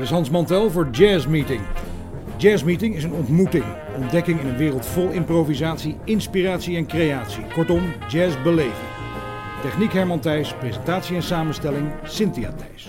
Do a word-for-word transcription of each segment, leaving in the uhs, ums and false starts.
is Hans Mantel voor Jazz Meeting. Jazz Meeting is een ontmoeting, ontdekking in een wereld vol improvisatie, inspiratie en creatie. Kortom, jazz beleven. Techniek Herman Thijs, presentatie en samenstelling Cynthia Thijs.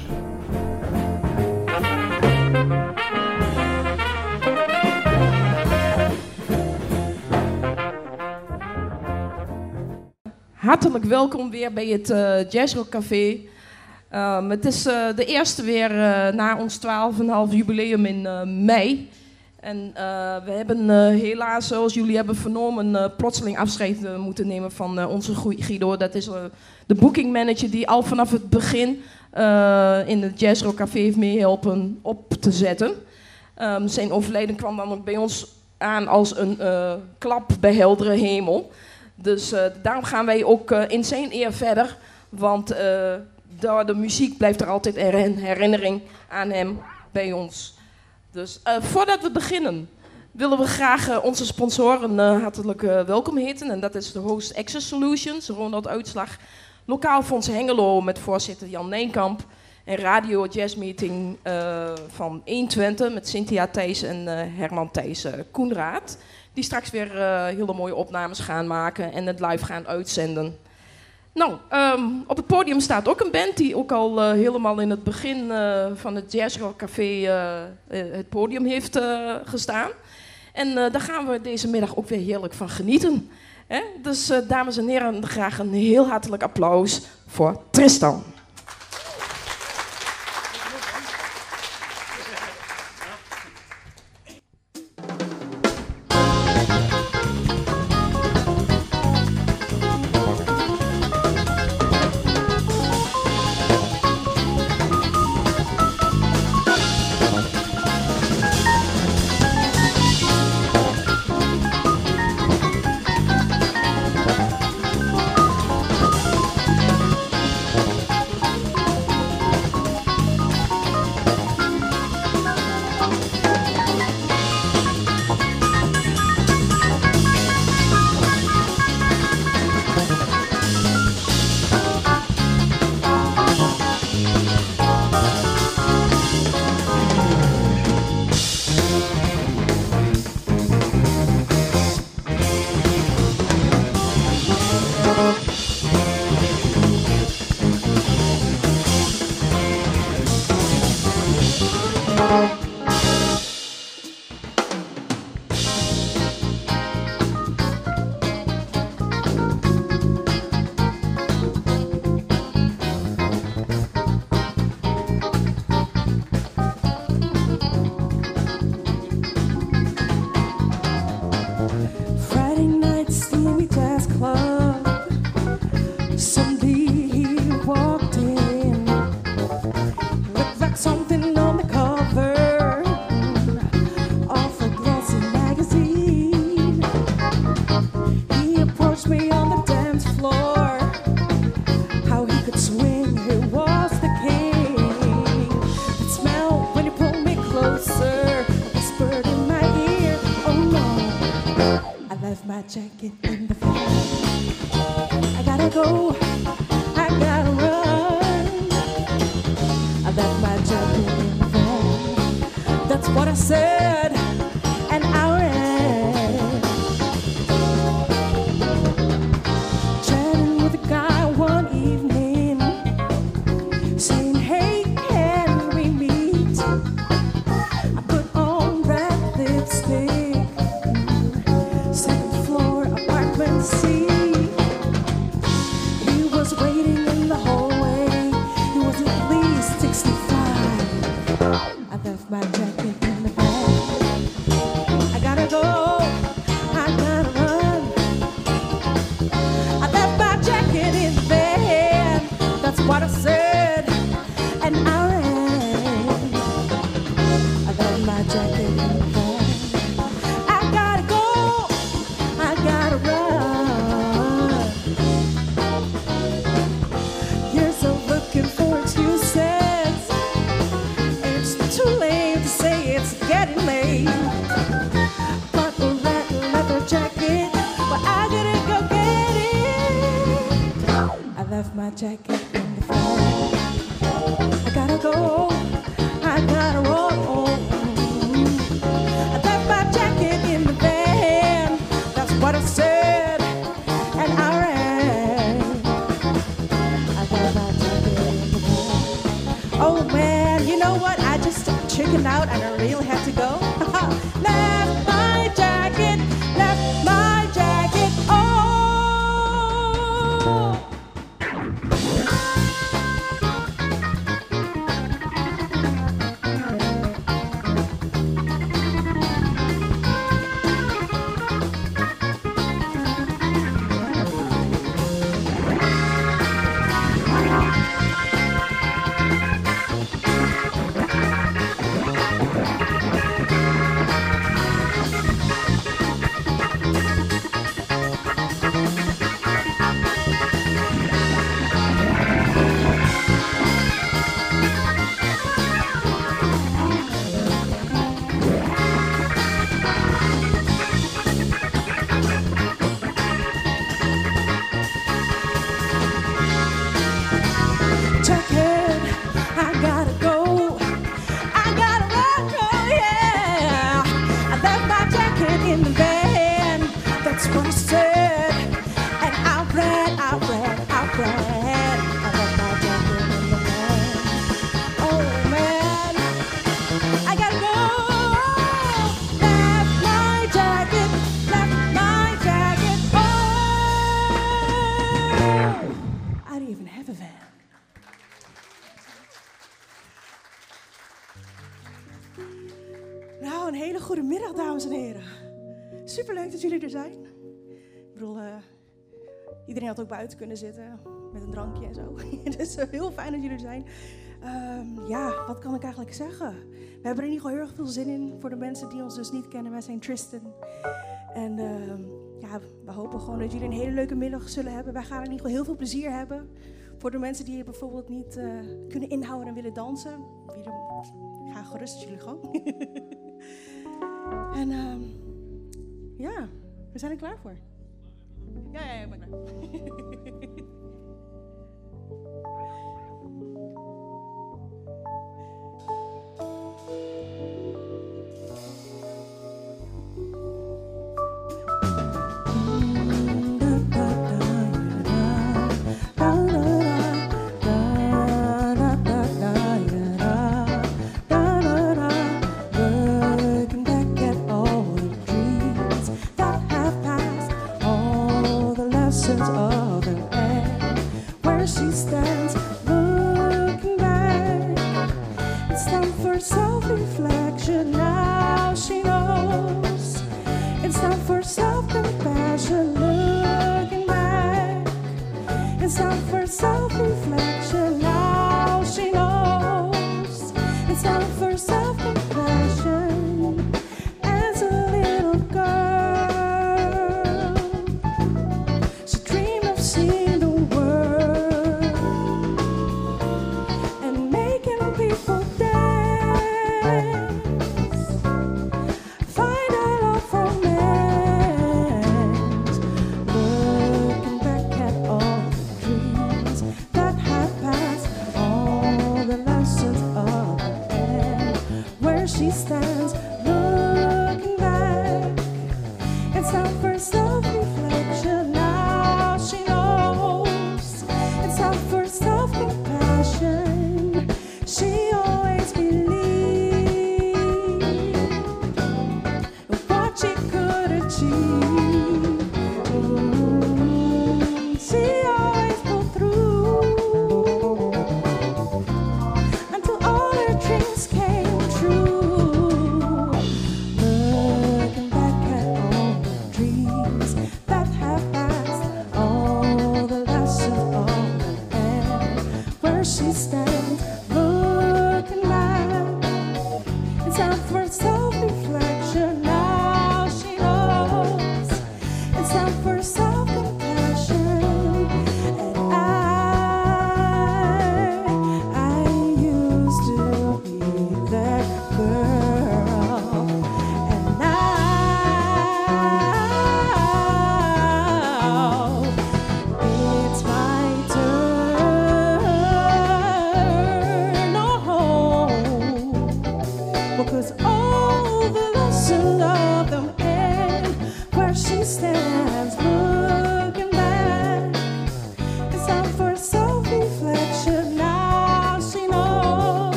Hartelijk welkom weer bij het uh, Jazzrock Café. Um, het is uh, de eerste weer uh, na ons twaalf komma vijf jubileum in uh, mei. En uh, we hebben uh, helaas, zoals jullie hebben vernomen, uh, plotseling afscheid uh, moeten nemen van uh, onze Guido. Dat is uh, de booking manager die al vanaf het begin uh, in het Jazzrock Café heeft meehelpen op te zetten. Um, zijn overlijden kwam dan ook bij ons aan als een uh, klap bij heldere hemel. Dus uh, daarom gaan wij ook uh, in zijn eer verder, want uh, door de muziek blijft er altijd een herinnering aan hem bij ons. Dus uh, voordat we beginnen willen we graag uh, onze sponsoren uh, hartelijk uh, welkom heten. En dat is de Host Access Solutions, Ronald Uitslag, Lokaal Fonds Hengelo met voorzitter Jan Neenkamp en Radio Jazz Meeting uh, van honderdtwintig met Cynthia Thijs en uh, Herman Thijs uh, Koenraad. Die straks weer uh, hele mooie opnames gaan maken en het live gaan uitzenden. Nou, um, op het podium staat ook een band die ook al uh, helemaal in het begin uh, van het Jazzrock Café uh, uh, het podium heeft uh, gestaan. En uh, daar gaan we deze middag ook weer heerlijk van genieten. Hè? Dus uh, dames en heren, graag een heel hartelijk applaus voor Tristan. My jacket in the fall. I gotta go, I gotta roll. freaking out and I really had to go. Left my jacket, left my jacket. Oh. Nou, een hele goede middag, dames en heren. Superleuk dat jullie er zijn. Ik bedoel, uh, iedereen had ook buiten kunnen zitten met een drankje en zo. Dus uh, heel fijn dat jullie er zijn. Um, ja, wat kan ik eigenlijk zeggen? We hebben er in ieder geval heel erg veel zin in. Voor de mensen die ons dus niet kennen, wij zijn Tristan. En uh, ja, we hopen gewoon dat jullie een hele leuke middag zullen hebben. Wij gaan in ieder geval heel veel plezier hebben. Voor de mensen die bijvoorbeeld niet uh, kunnen inhouden en willen dansen. Ga gerust jullie gang. En uh, ja, we zijn er klaar voor. Ja, ja, ja, ik ben klaar.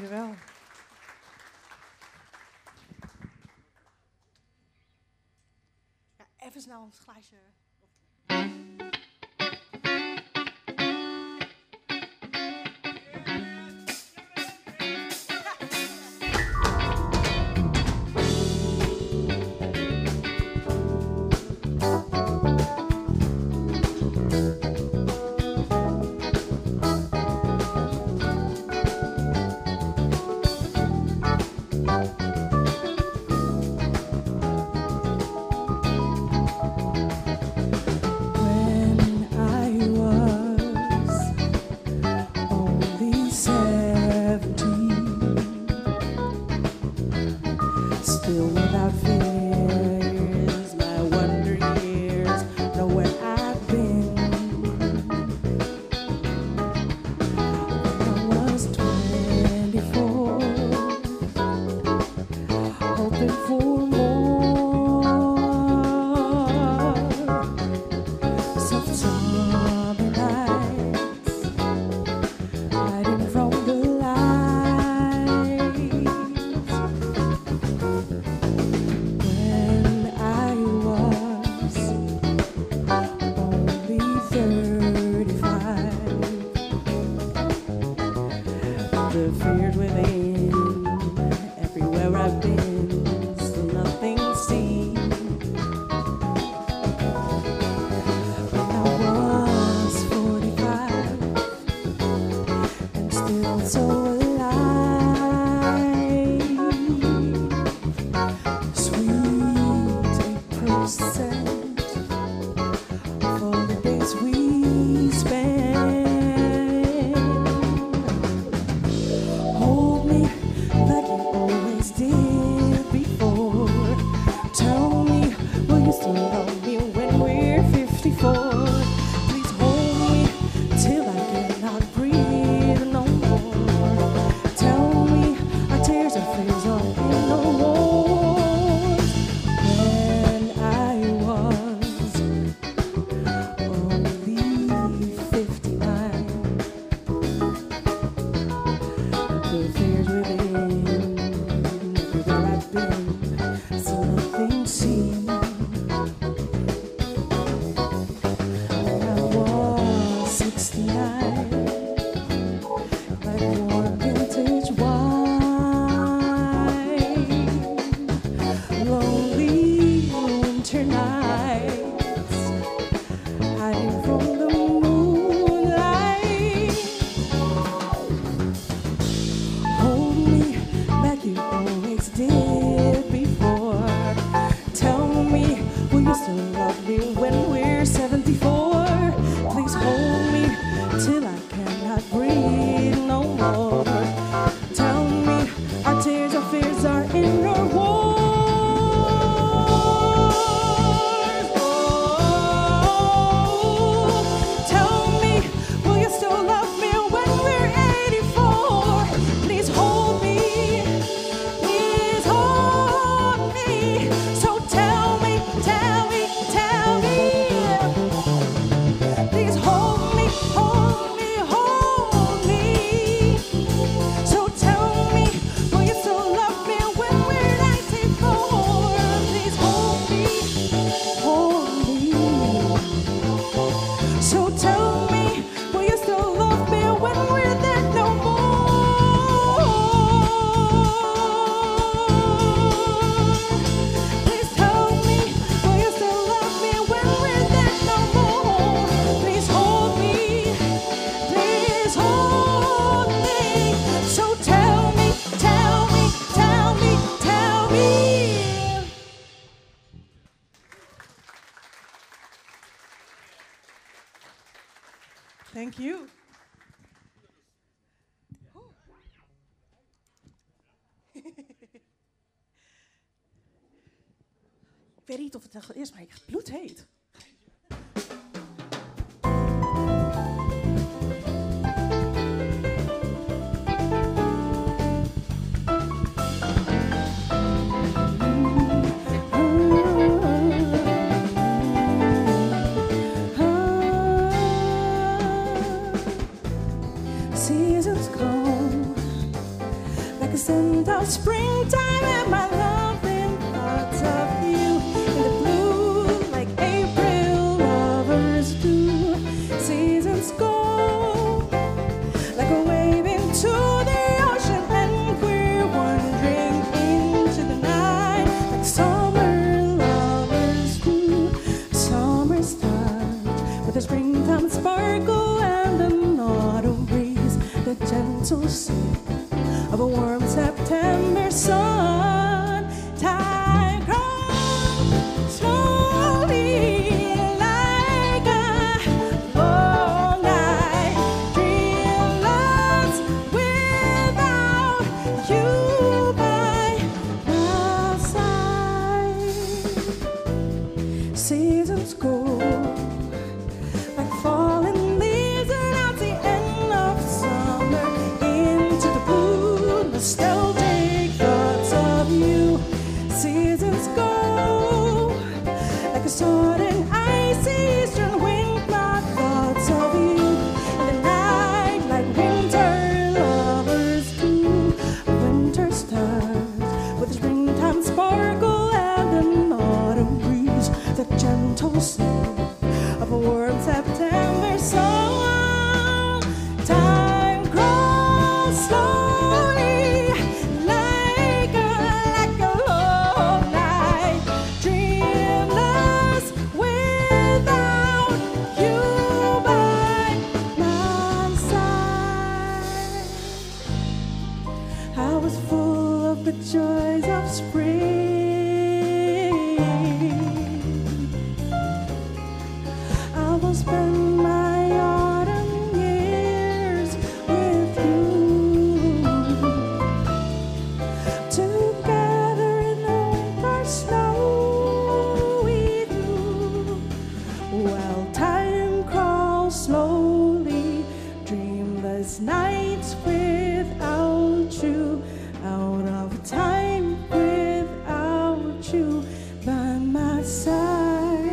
jullie wel. Ja, even snel een glaasje. Thank you. Ik weet niet of het echt is, maar ik bloedheet. Seasons come sea of a warm September sun. Time crawls slowly like a long night, dreamless without you by my side. Seasons go like falling leaves around the end of summer into the blue, nostalgic thoughts of you. Seasons go like a sudden icy eastern wind, my thoughts of you. In the night, like winter lovers do, winter stars with a springtime sparkle and an autumn breeze, the gentle scent of a warm September sun. Time crawls slowly like a, like a long night, dreamless without you by my side. I was full of the joys of spring. I will spend my autumn years with you, together in the winter snow we do, while time crawls slowly, dreamless nights without you, out of time without you by my side.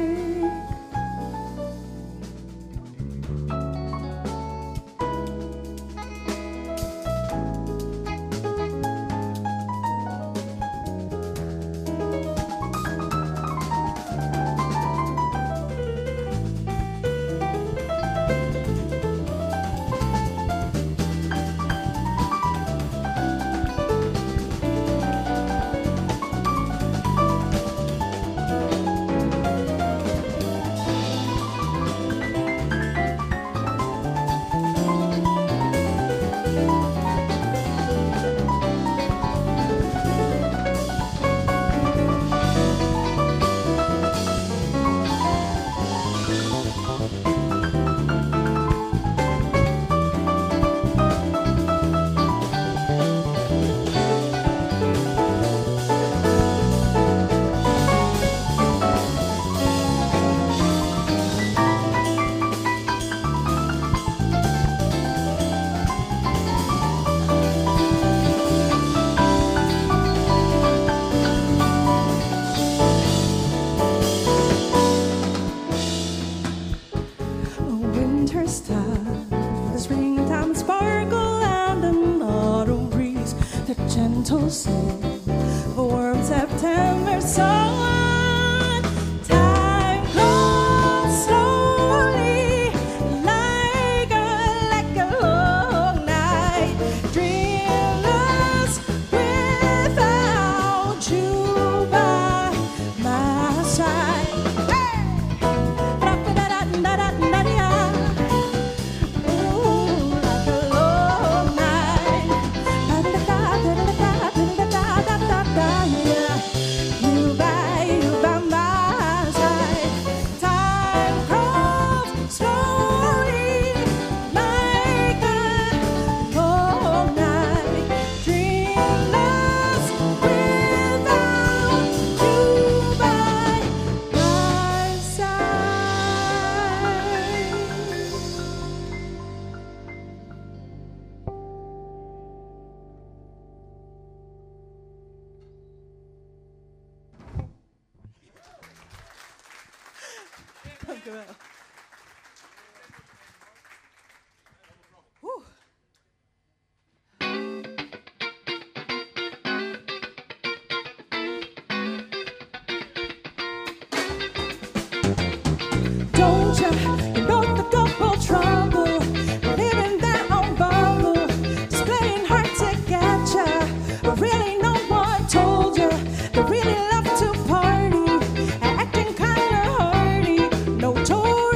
Winter stars, the springtime sparkle and an autumn breeze, the gentle scent of a warm September sun. Time crawls slowly like a, like a long night, dreamless without you by my side. Dank u wel. Oeh. Don't you, you know the double trouble, living that on bubble, just playing hard to get ya. Really, no one told you they really love to party, acting kinda hardy. No toy.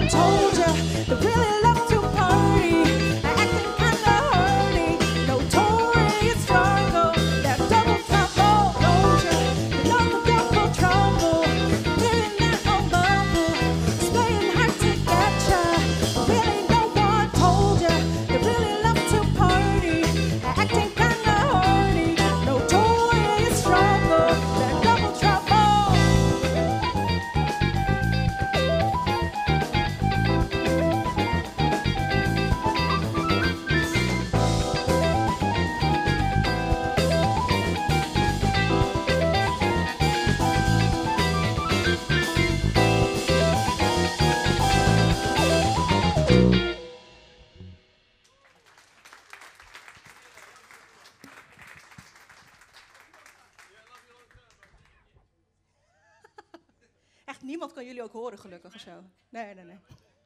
one told you they really love to party, acting kinda horny, notorious struggle, that double trouble. Don't you? You know the double trouble, living that old bubble, playing hard to get ya. Really, no one told you they really love to party, acting kinda horny, notorious struggle, that double trouble. Echt niemand kan jullie ook horen, gelukkig of zo. Nee, nee, nee.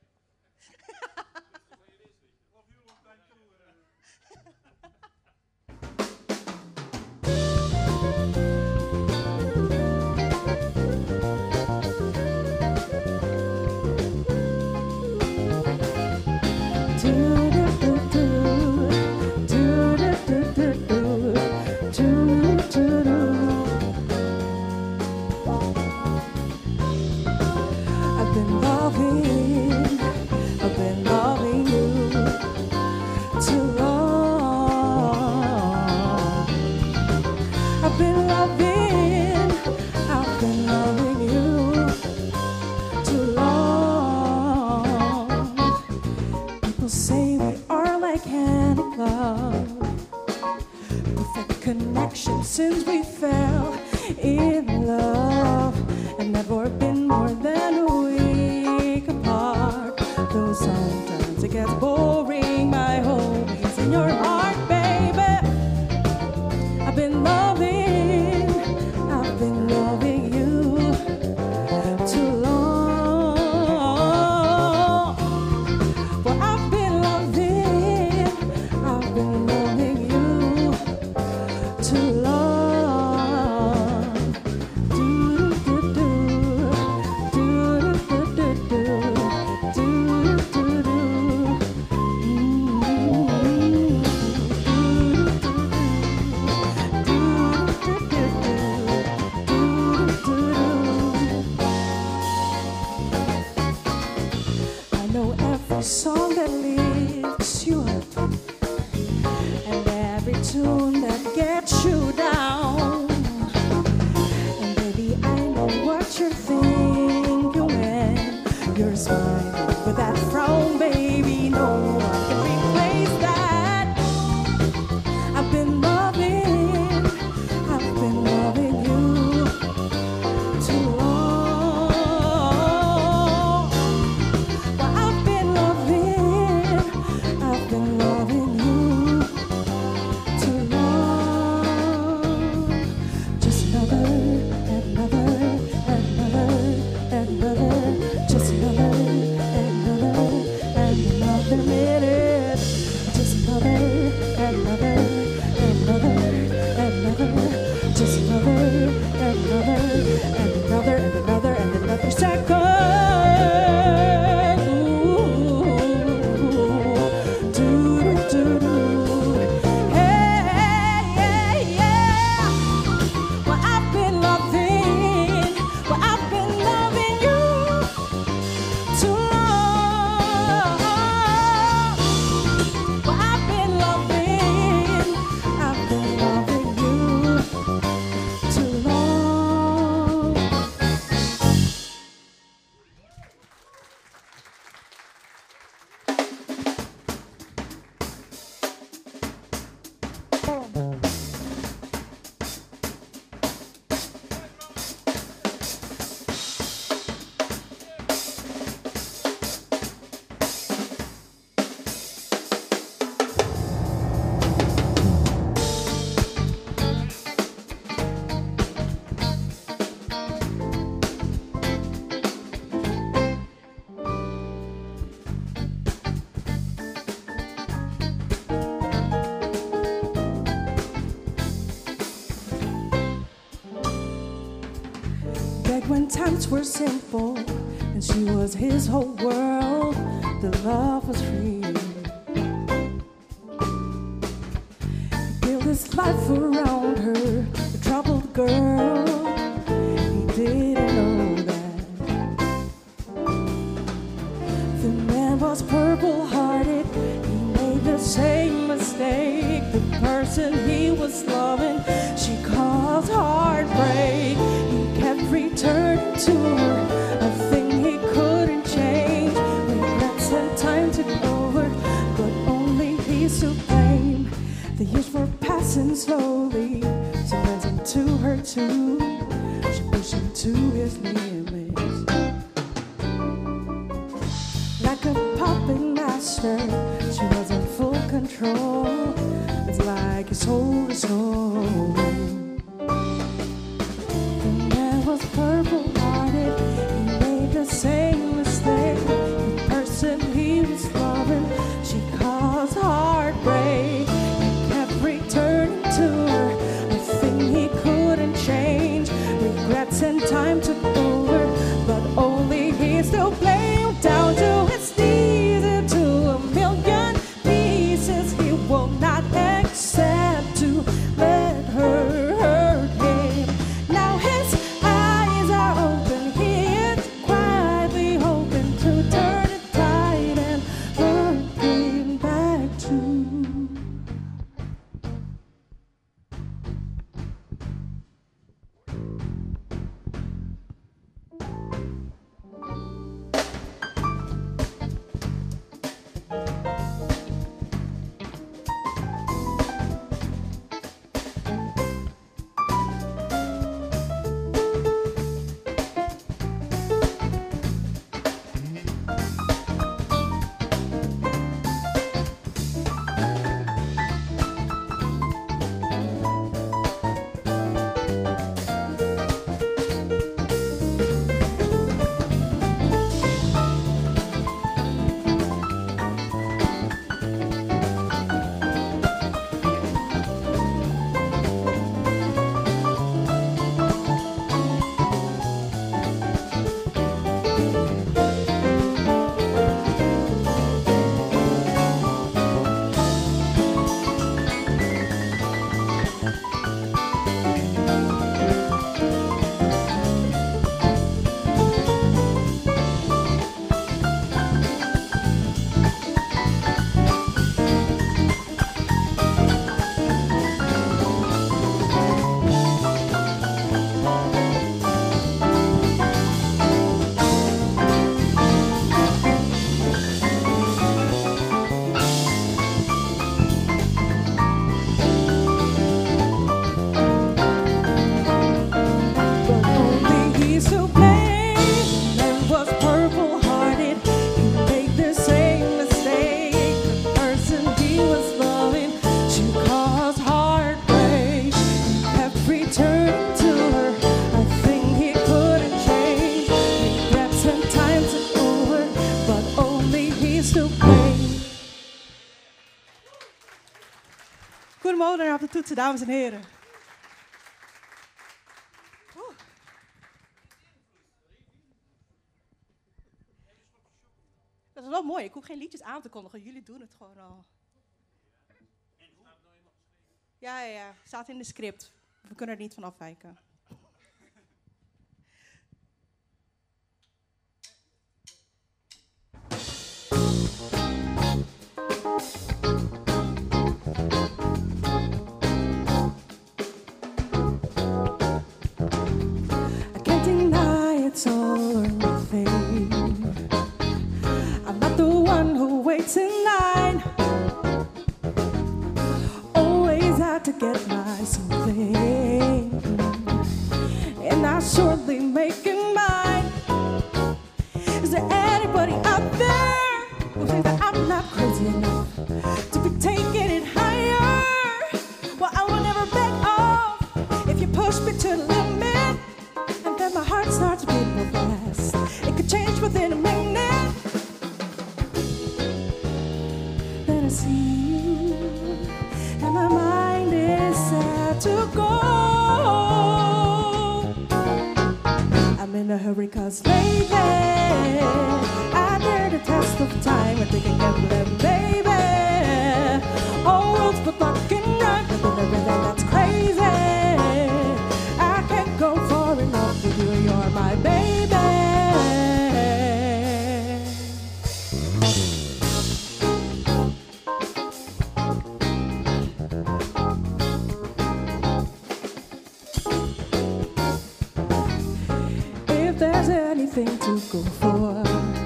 I've been loving, I've been loving you too long. I've been loving, I've been loving you too long. People say we are like hand in glove, perfect connection since we fell in love, and never been more than a week apart. Though sometimes it gets boring, my home is in your heart, baby. I've been loving, I've been loving you too long. Well, I've been loving, I've been loving you too long. I know every song that lifts you up, and every tune that gets you down. And baby, I know what you're thinking when you're smiling with that frown, baby. No one can replace that. I've been loving, I've been loving you too long. Well, I've been loving, I've been loving you too long. Just another, another, another, another, just another, another, and another minute. Just another, another, another, another, just another, another, and another, and another, and another second. When times were simple and she She was his whole world, the love was free. He built his life around her, a troubled girl. He didn't know that. The man was purple-hearted, he made the same mistake. The person he was loving, she caused heartbreak. He kept returning to her, a thing he couldn't change. Regrets and time took over, but only he's to blame. The years were passing slowly, so went into her too. She pushed him to his limits. Like a puppet master, she was in full control. It's like his soul is soul. The man was purple-hearted, he made the same mistake. The person he was loving, she caused heartbreak. He kept returning to her, a thing he couldn't change. Regrets and time took over, but only he still blamed. Down to his knees into a million pieces. He will not accept to let her hurt him. Now his eyes are open, he is quietly hoping to turn the tide and hurt him back too. Goedemorgen op de toetsen, dames en heren. Oeh. Dat is wel mooi, ik hoef geen liedjes aan te kondigen, jullie doen het gewoon al. Ja, ja, ja, staat in de script. We kunnen er niet van afwijken. It's all or nothing. I'm not the one who waits in line. Always have to get my something, and I surely make it mine. Is there anybody out there who thinks that I'm not crazy enough to be taking it higher? Well, I will never back off if you push me to the limit. And my heart starts beating real fast. It could change within a minute. Then I see you, and my mind is sad to go. I'm in a hurry, cause lately I dare the test of time. I think I can live, baby. All world's but luck and run, but everything that's crazy. I can't go far enough with you, you're my baby. Anything to go for,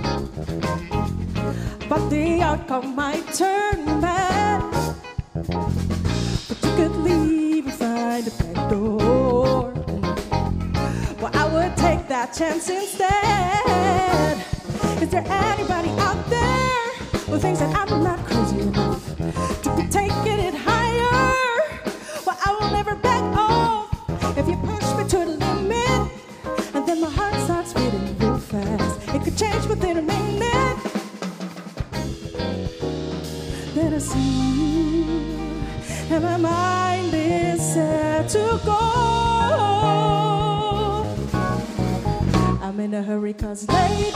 but the outcome might turn bad. But you could leave and find a back door. Well, I would take that chance instead. Is there anybody out there who thinks that I'm not crazy enough to be taking it higher? Well, I will never back off if you push me to the limit. And then my heart starts beating real fast. It could change within a minute. Then I see you, and my mind is set to go. I'm in a hurry, cause lately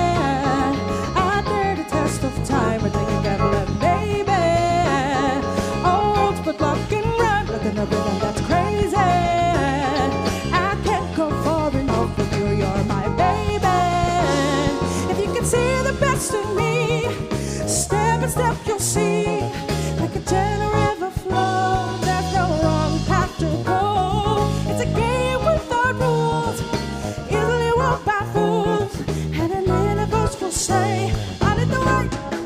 I dare the test of time. I think I got love, baby. All world's but luck and run, but then everything that's crazy. I can't go far enough with you, you're my baby. If you can see the best in me, step by step you'll see. Like a gentle river flow, there's no wrong path to go. It's a game without rules, easily won by fools. And an inner voice will say, I did the right.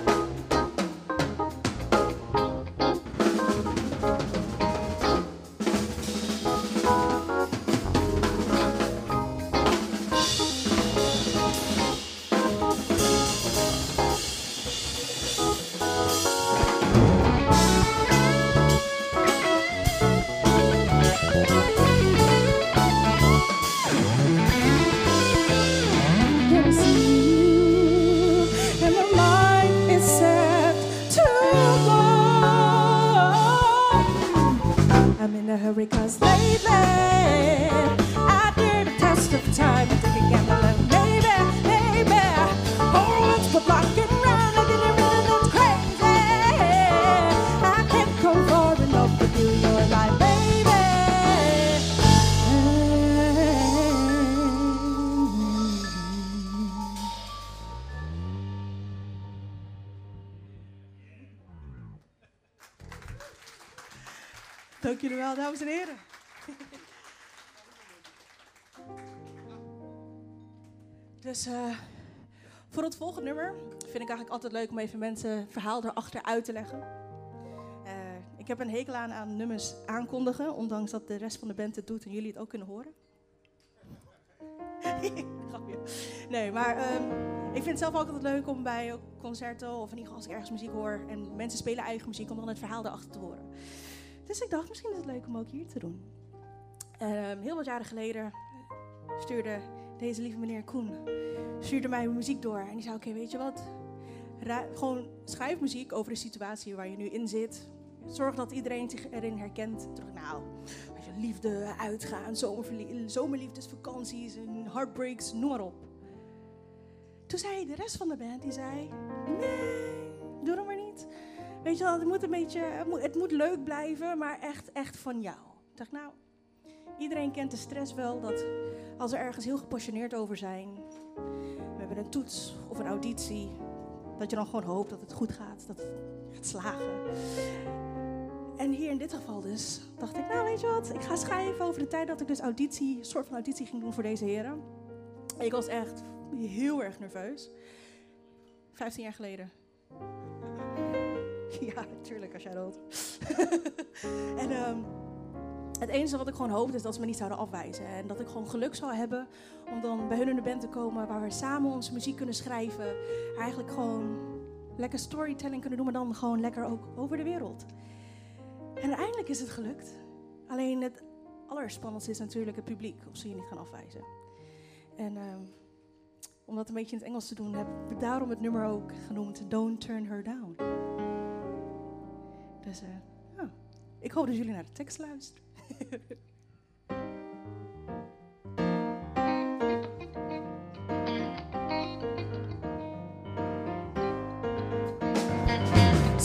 Cause lately I did a test of time. I think again, baby, baby. Whole world's but blocking round. I did everything that's crazy. I can't come far enough with you, you're my baby. Dank jullie wel, dames en heren. Dus uh, voor het volgende nummer vind ik eigenlijk altijd leuk om even mensen het verhaal erachter uit te leggen. Uh, ik heb een hekel aan, aan nummers aankondigen, ondanks dat de rest van de band het doet en jullie het ook kunnen horen. Grapje. Nee, maar um, ik vind het zelf ook altijd leuk om bij concerten of in ieder geval als ik ergens muziek hoor en mensen spelen eigen muziek, om dan het verhaal erachter te horen. Dus ik dacht, misschien is het leuk om ook hier te doen. Um, heel wat jaren geleden stuurde deze lieve meneer Koen stuurde mij muziek door. En die zei, oké, okay, weet je wat? Ra- gewoon schrijf muziek over de situatie waar je nu in zit. Zorg dat iedereen zich erin herkent. Toen dacht ik, nou, weet je, liefde, uitgaan, zomerverlie- zomerliefdes, vakanties, heartbreaks, noem maar op. Toen zei de rest van de band, die zei, nee, doe dat maar niet. Weet je wel, het moet een beetje, het moet, het moet leuk blijven, maar echt, echt van jou. Ik dacht, nou, iedereen kent de stress wel, dat als we ergens heel gepassioneerd over zijn, we hebben een toets of een auditie, dat je dan gewoon hoopt dat het goed gaat, dat het gaat slagen. En hier in dit geval dus, dacht ik, nou weet je wat, ik ga schrijven over de tijd dat ik dus auditie, een soort van auditie ging doen voor deze heren. Ik was echt heel erg nerveus. Vijftien jaar geleden. Ja, tuurlijk, als jij dat. En um, het enige wat ik gewoon hoopte is dat ze me niet zouden afwijzen. En dat ik gewoon geluk zou hebben om dan bij hun in de band te komen waar we samen onze muziek kunnen schrijven. Eigenlijk gewoon lekker storytelling kunnen doen, maar dan gewoon lekker ook over de wereld. En uiteindelijk is het gelukt. Alleen het allerspannendste is natuurlijk het publiek, of ze je niet gaan afwijzen. En um, om dat een beetje in het Engels te doen, heb ik daarom het nummer ook genoemd Don't Turn Her Down. Dus uh, ja, ik hoop dat jullie naar de tekst luisteren.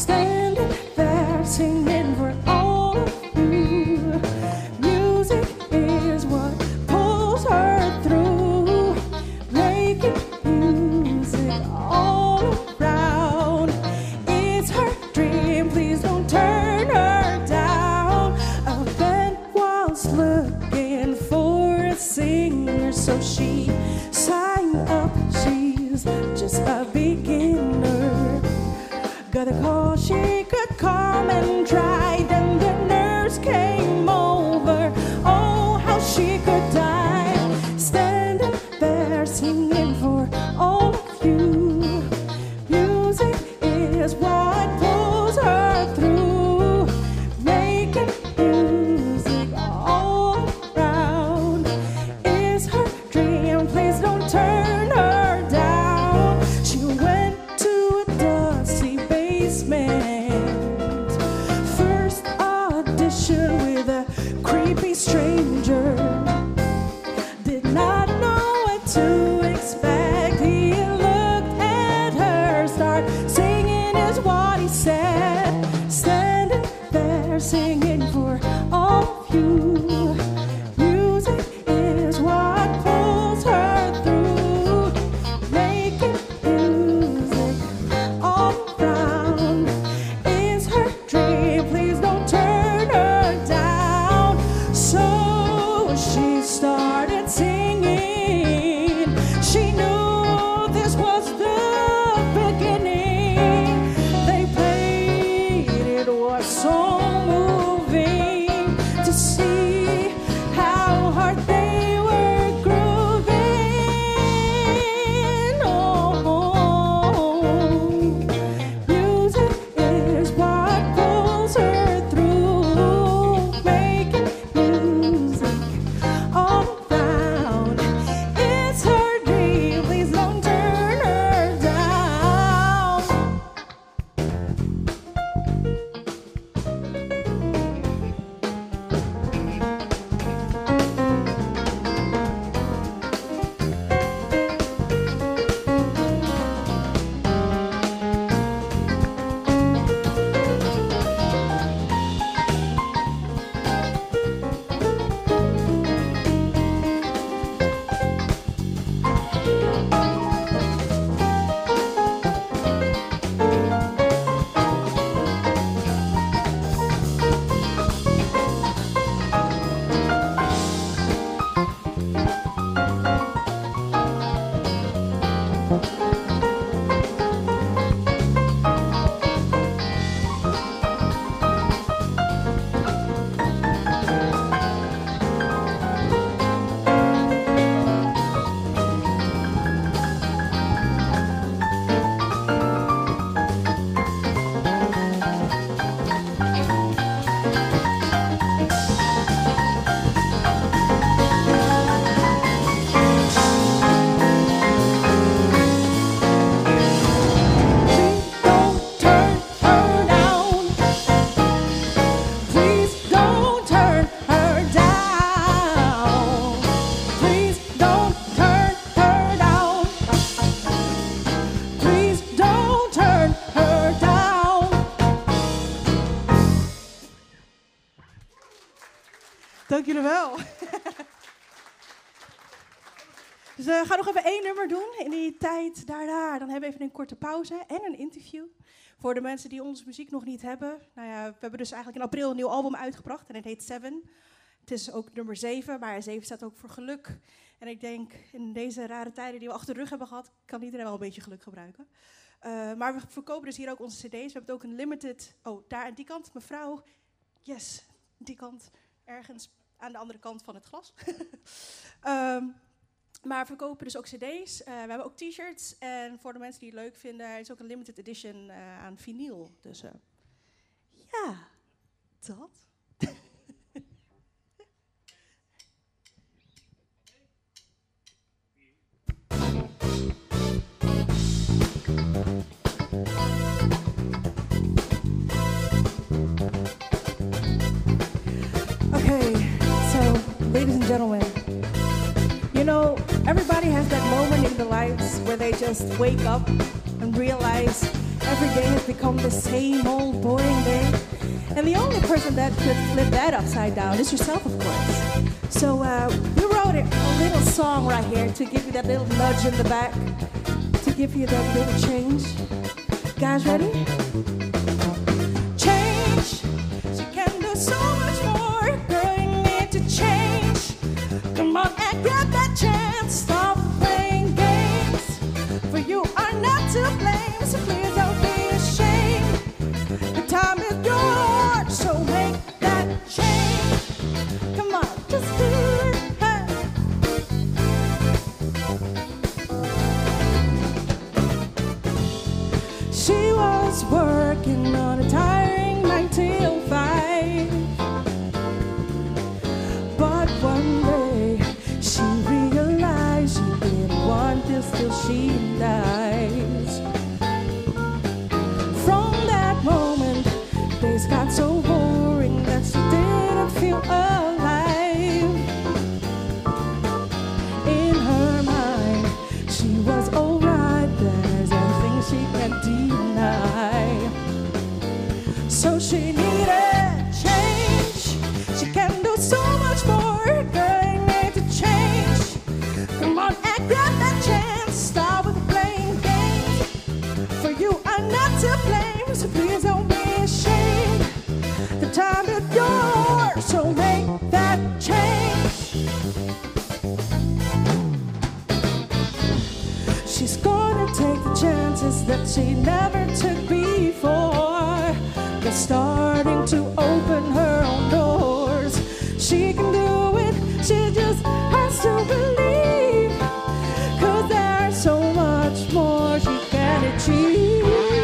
standing there singing for all of you. Music is what pulls her through, making music all around. It's her dream, please don't turn her down. A band was looking for a singer, so she signed up. She's just a beginner. Got a call she could come and try. Then the nurse came over. Oh, how she could die. Standing there singing for all of you. Music is what pulls her through, making music all around. Is her dream, please don't turn her down. She went to a dusty basement, first audition with a creepy stranger. Did not know what to expect. He looked at her, start singing is what he said. Standing there singing for all of you. Music is what pulls her through, making music all around. Is her dream, please don't turn her down. So she started singing. She knew this was the beginning. They played, it was so moving to see how hard they were grooving. Oh, music is what pulls her through, making music all around. It's her dream, please don't turn her down. Please don't turn her down. Please don't turn her down. Please don't turn her down. Please don't turn her down. Dank jullie wel. Dus we gaan nog even één nummer doen. In die tijd daarna, dan hebben we even een korte pauze en een interview. Voor de mensen die onze muziek nog niet hebben. Nou ja, we hebben dus eigenlijk in april een nieuw album uitgebracht. En het heet Seven. Het is ook nummer zeven, maar zeven staat ook voor geluk. En ik denk, in deze rare tijden die we achter de rug hebben gehad, kan iedereen wel een beetje geluk gebruiken. Uh, maar we verkopen dus hier ook onze cd's. We hebben ook een limited... Oh, daar aan die kant, mevrouw. Yes, die kant. Ergens aan de andere kant van het glas. um, Maar we verkopen dus ook cd's. Uh, we hebben ook t-shirts. En voor de mensen die het leuk vinden, is ook een limited edition uh, aan vinyl. Dus uh, ja, dat. Okay, so ladies and gentlemen, you know, everybody has that moment in their lives where they just wake up and realize every day has become the same old boring day. And the only person that could flip that upside down is yourself, of course. So uh, we wrote a little song right here to give you that little nudge in the back, to give you that little change. Guys, ready? Change. She can do so much more. Girl, you need to change. Come on and grab that chance. Stop playing games. For you are not to blame, so please don't be ashamed. The time is yours, so make that change. Come on, just do it. Hey. She was working on a tiring nine till five, but one day she realized she didn't want this till she dies. From that moment, days got so boring that she didn't feel alive. In her mind, she was alright, there's anything she can't deny. So she needed change. She can do so much more. Girl, you need to change. Come on and grab that chance. Stop with playing games. For you are not to blame, so please don't be ashamed. The time is yours, so make that change. She's gonna take the chances that she never took before. They're starting to open her own doors. She can do it, she just has to believe. Cause there's so much more she can achieve.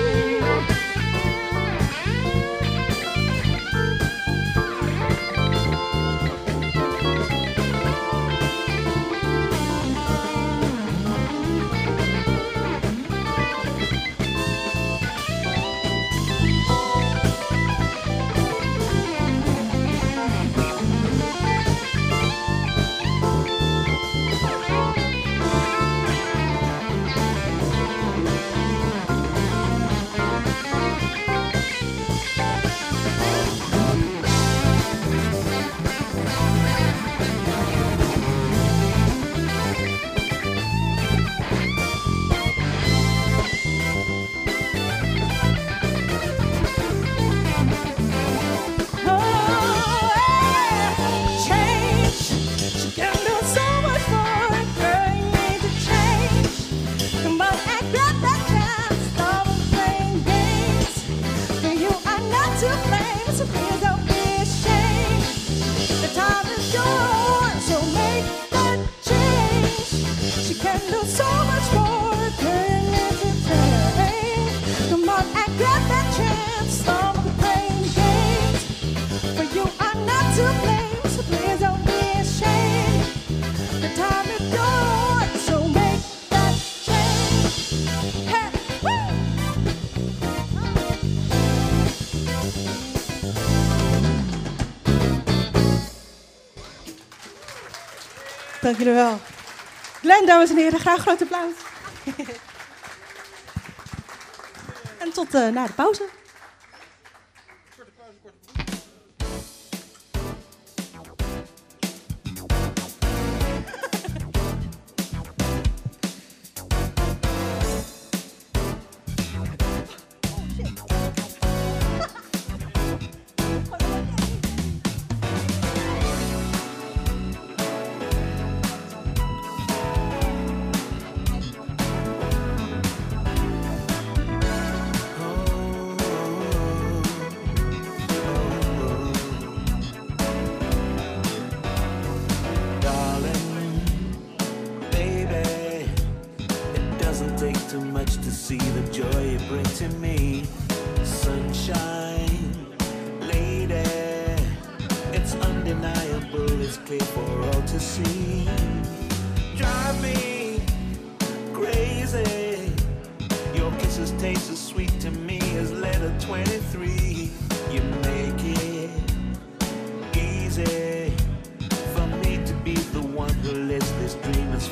Dank jullie wel. Glenn, dames en heren, graag groot applaus. En tot uh, na de pauze. Korte pauze, korte pauze.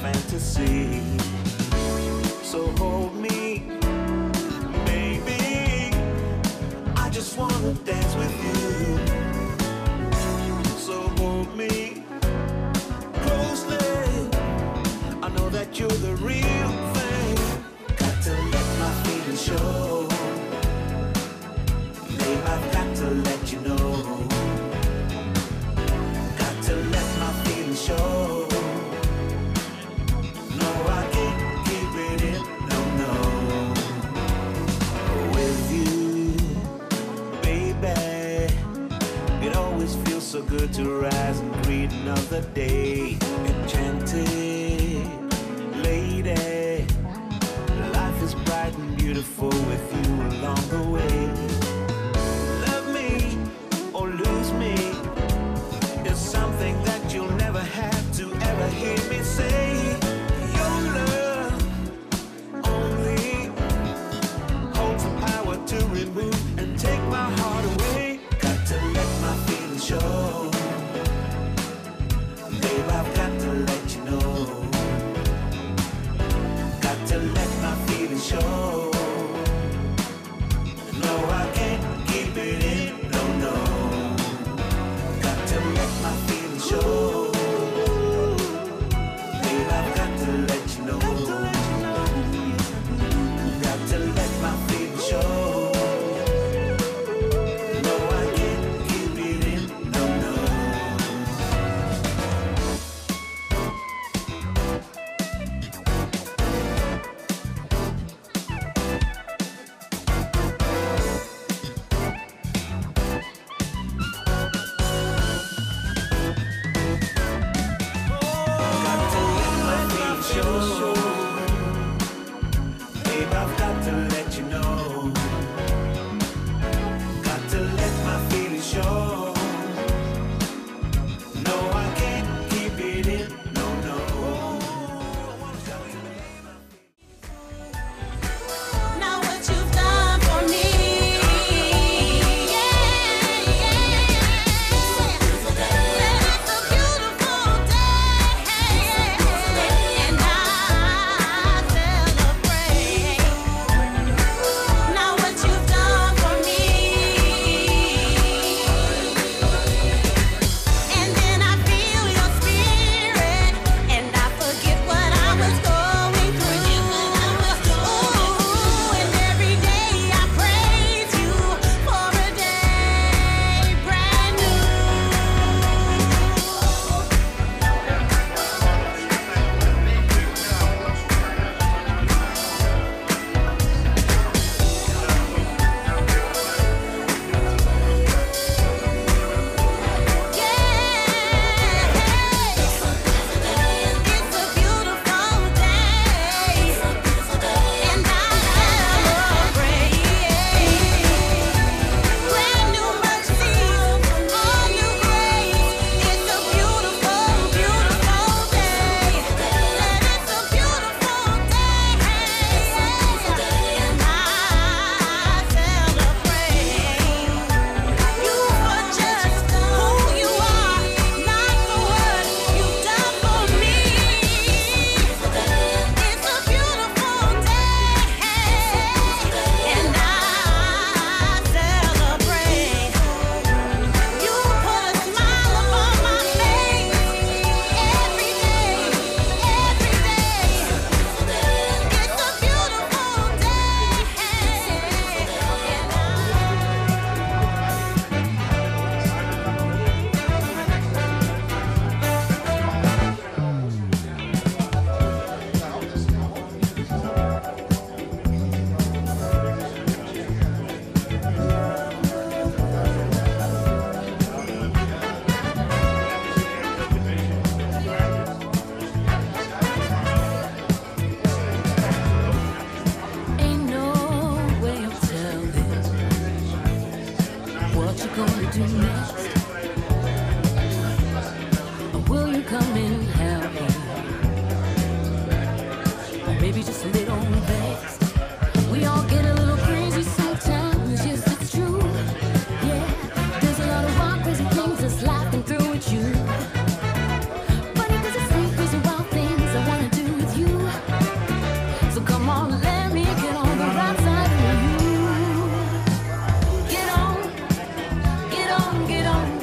fantasy. So hold me, baby. good to rise and greet another day. Enchanted lady, life is bright and beautiful with you along the way. Love me or lose me is something that you'll never have to ever hear me say. Your love only holds the power to remove and take my heart away. Got to let my feelings show. Babe, I've got to let you know. Got to let my feelings show. No, I can't keep it in, no, no. Got to let my feelings show. Babe, I've got to let you know. Got to let my feelings show. Get on,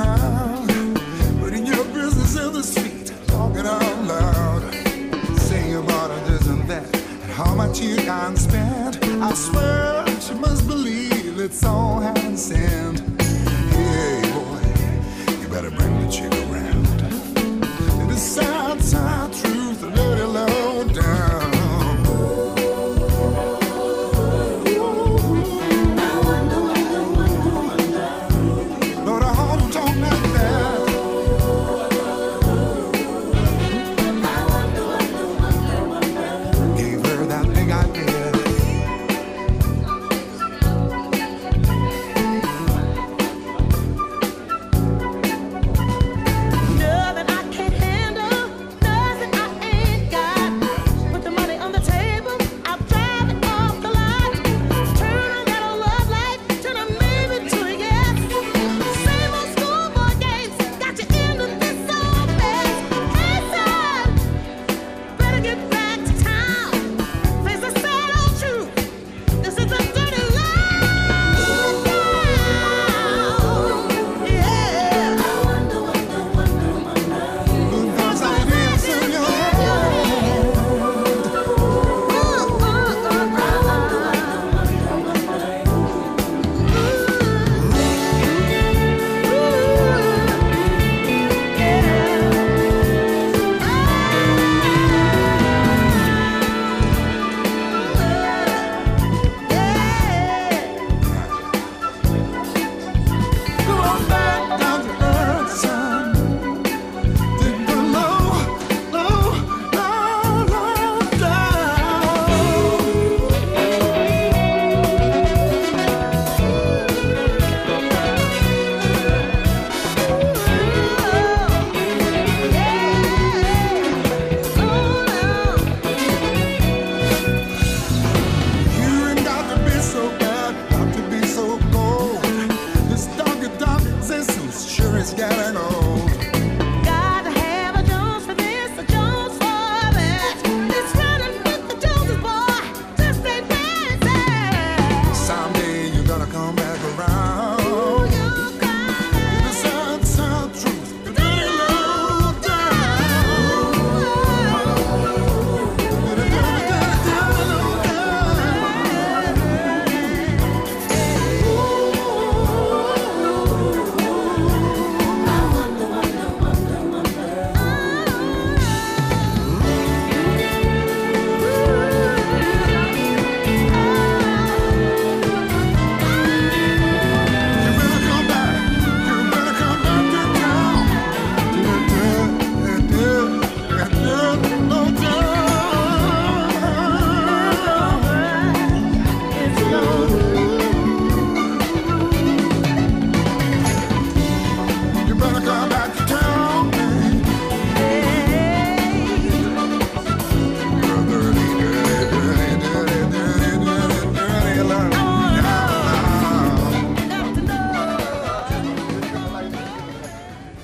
crowd, putting your business in the street, talking out loud, saying about this and that, and how much you can spend. I swear she must believe it's all heaven sent. Hey boy, you better bring the chick around. It is sad